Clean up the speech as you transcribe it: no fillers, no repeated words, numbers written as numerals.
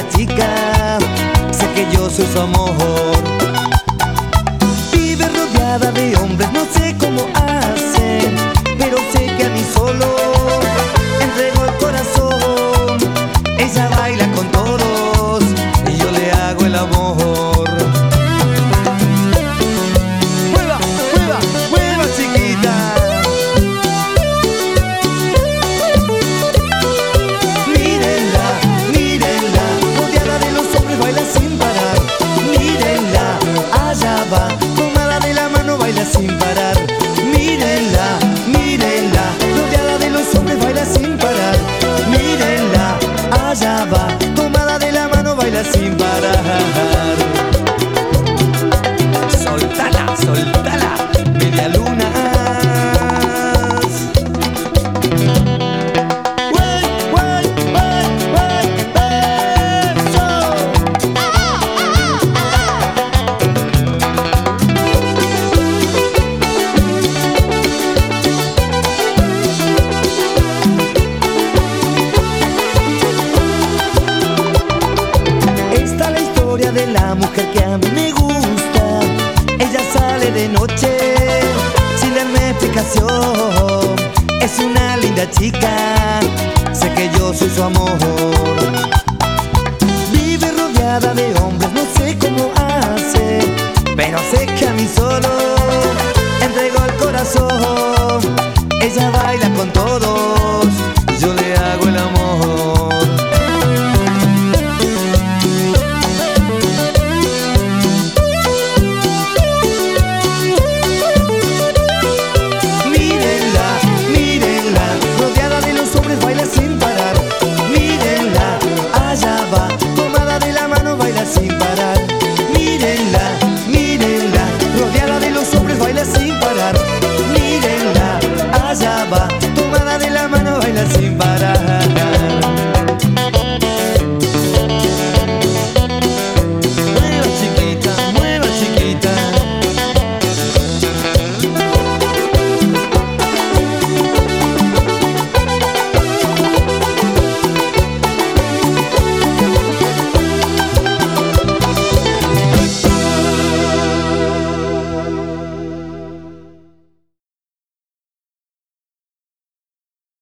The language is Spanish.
chica, sé que yo soy su amor. Vive rodeada de hombres, no sé cómo hacen, pero sé que a mí solo entrego el corazón. Ella baila con todos y yo le hago el amor. ¡Mueva, mueva, mueva, chiquita! Mírenla, mírenla, rodeada de los hombres baila sin parar. Mírenla, allá va, tomada de la mano baila sin parar. Mírenla, mírenla, rodeada de los hombres baila sin parar. Mírenla, allá va, tomada de la mano baila sin parar. Soltala, soltala, media luna. Esta es la historia de la mujer que a mí me gusta. Ella sale de noche sin darme explicación. Es una linda chica, sé que yo soy su amor.